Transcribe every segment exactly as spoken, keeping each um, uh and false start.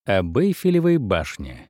Об Эйфелевой башне.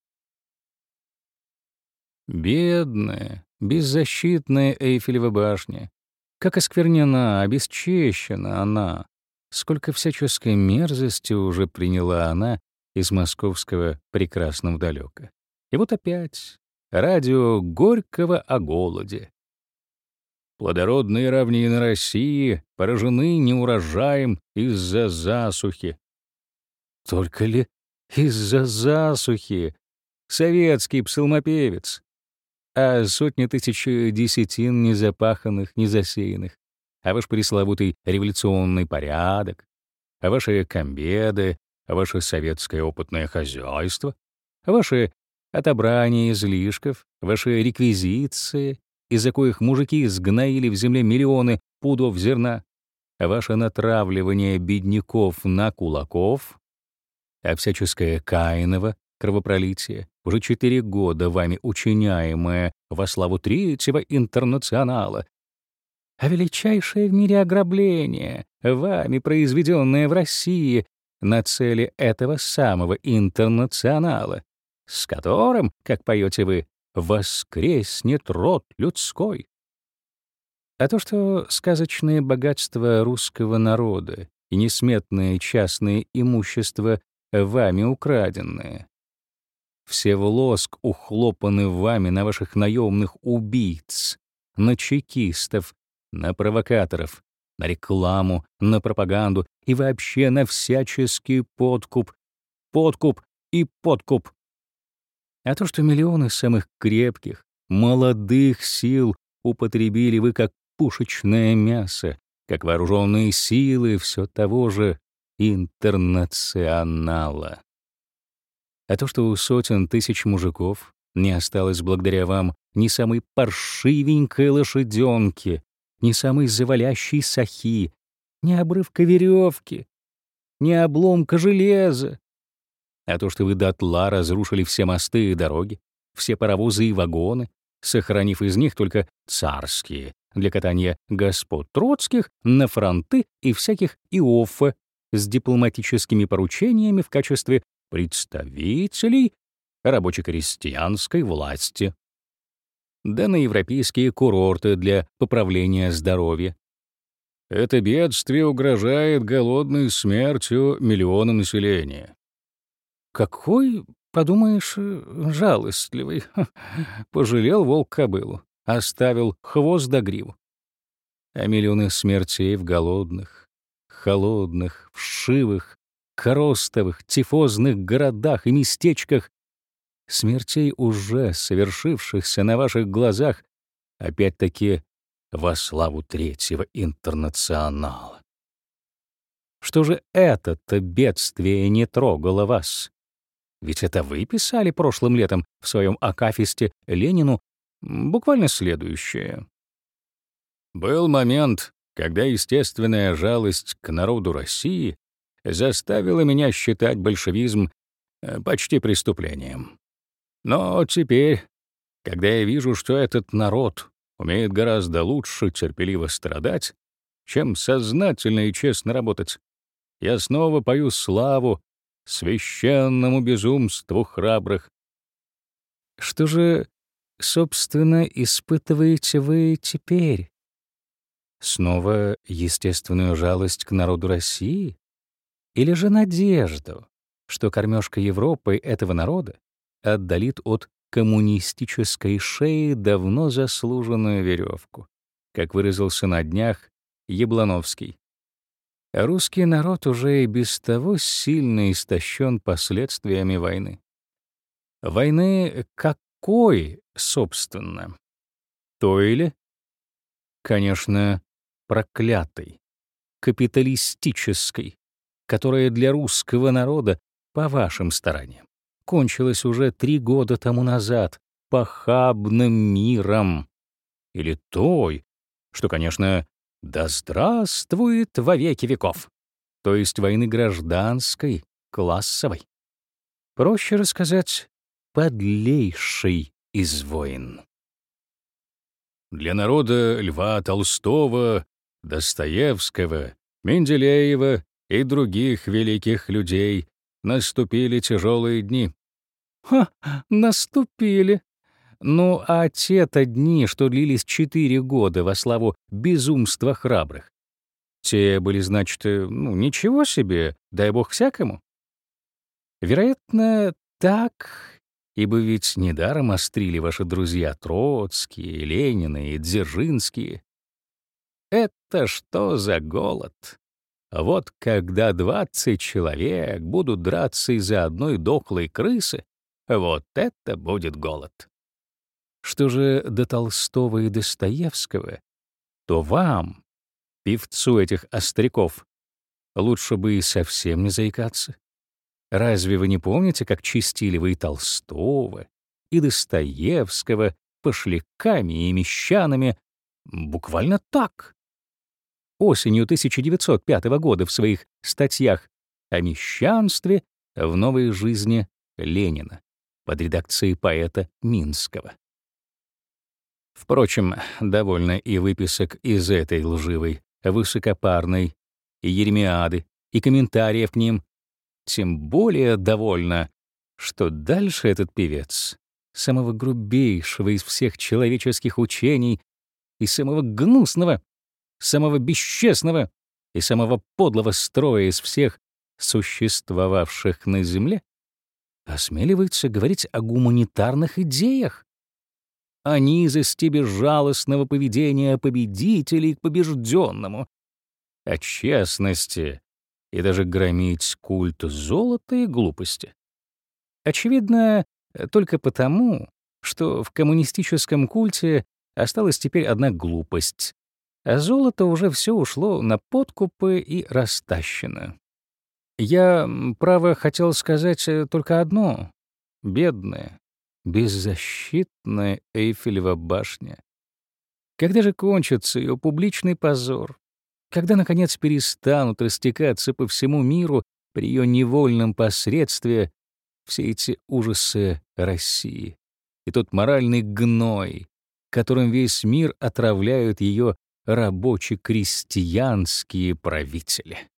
Бедная, беззащитная Эйфелева башня. Как осквернена, обесчещена она. Сколько всяческой мерзости уже приняла она из московского прекрасного далека. И вот опять радио Горького о голоде. Плодородные равнины России поражены неурожаем из-за засухи. Только ли из-за засухи? Советский псалмопевец. А сотни тысяч десятин незапаханных, незасеянных, а ваш пресловутый революционный порядок, а ваши комбеды, а ваше советское опытное хозяйство, а ваши отобрание излишков, ваши реквизиции, из-за коих мужики сгноили в земле миллионы пудов зерна, а ваше натравливание бедняков на кулаков, а всяческое Каиново кровопролитие, уже четыре года вами учиняемое во славу Третьего интернационала, а величайшее в мире ограбление, вами произведенное в России на цели этого самого интернационала, с которым, как поете вы, воскреснет род людской. А то, что сказочное богатство русского народа и несметное частное имущество вами украденное, все в лоск ухлопаны вами на ваших наемных убийц, на чекистов, на провокаторов, на рекламу, на пропаганду и вообще на всяческий подкуп, подкуп и подкуп. А то, что миллионы самых крепких, молодых сил употребили вы как пушечное мясо, как вооруженные силы все того же интернационала. А то, что у сотен тысяч мужиков не осталось благодаря вам ни самой паршивенькой лошаденки, ни самой завалящей сахи, ни обрывка веревки, ни обломка железа. А то, что вы дотла разрушили все мосты и дороги, все паровозы и вагоны, сохранив из них только царские для катания господ Троцких на фронты и всяких иоффе с дипломатическими поручениями в качестве представителей рабоче-крестьянской власти, да на европейские курорты для поправления здоровья. Это бедствие угрожает голодной смертью миллионам населения. Какой, подумаешь, жалостливый. Пожалел волк кобылу, оставил хвост да гриву. А миллионы смертей в голодных, холодных, вшивых, коростовых, тифозных городах и местечках, смертей уже совершившихся на ваших глазах, опять-таки во славу Третьего интернационала. Что же это-то бедствие не трогало вас? Ведь это вы писали прошлым летом в своем акафисте Ленину буквально следующее. Был момент, когда естественная жалость к народу России заставила меня считать большевизм почти преступлением. Но теперь, когда я вижу, что этот народ умеет гораздо лучше терпеливо страдать, чем сознательно и честно работать, я снова пою славу священному безумству храбрых. Что же, собственно, испытываете вы теперь? Снова естественную жалость к народу России? Или же надежду, что кормежка Европы этого народа отдалит от коммунистической шеи давно заслуженную веревку, как выразился на днях Яблоновский? Русский народ уже и без того сильно истощен последствиями войны. Войны какой, собственно? Той ли? Конечно, проклятой, капиталистической, которая для русского народа, по вашим стараниям, кончилась уже три года тому назад похабным миром. Или той, что, конечно, да здравствует во веки веков, то есть войны гражданской, классовой. Проще рассказать, подлейшей из войн. Для народа Льва Толстого, Достоевского, Менделеева и других великих людей Наступили тяжелые дни. Ха, наступили. Ну, а те-то дни, что длились четыре года во славу безумства храбрых, те были, значит, э, ну, ничего себе, дай бог всякому. Вероятно, так, ибо ведь недаром острили ваши друзья Троцкие, Ленины и Дзержинские. Это что за голод? Вот когда двадцать человек будут драться из-за одной дохлой крысы, вот это будет голод. Что же до Толстого и Достоевского, то вам, певцу этих остряков, лучше бы и совсем не заикаться. Разве вы не помните, как чистили вы и Толстого, и Достоевского пошляками и мещанами? Буквально так. Осенью тысяча девятьсот пятого года в своих статьях о мещанстве в «Новой жизни» Ленина под редакцией поэта Минского. Впрочем, довольно и выписок из этой лживой, высокопарной Еремиады и комментариев к ним. Тем более довольно, что дальше этот певец самого грубейшего из всех человеческих учений и самого гнусного, самого бесчестного и самого подлого строя из всех существовавших на земле осмеливается говорить о гуманитарных идеях, о низости безжалостного поведения победителей к побежденному, о честности и даже громить культ золота и глупости. Очевидно, только потому, что в коммунистическом культе осталась теперь одна глупость, а золото уже все ушло на подкупы и растащено. Я, право, хотел сказать только одно. Бедная, беззащитная Эйфелева башня. Когда же кончится ее публичный позор? Когда, наконец, перестанут растекаться по всему миру при ее невольном посредстве все эти ужасы России и тот моральный гной, которым весь мир отравляют ее рабоче-крестьянские правители?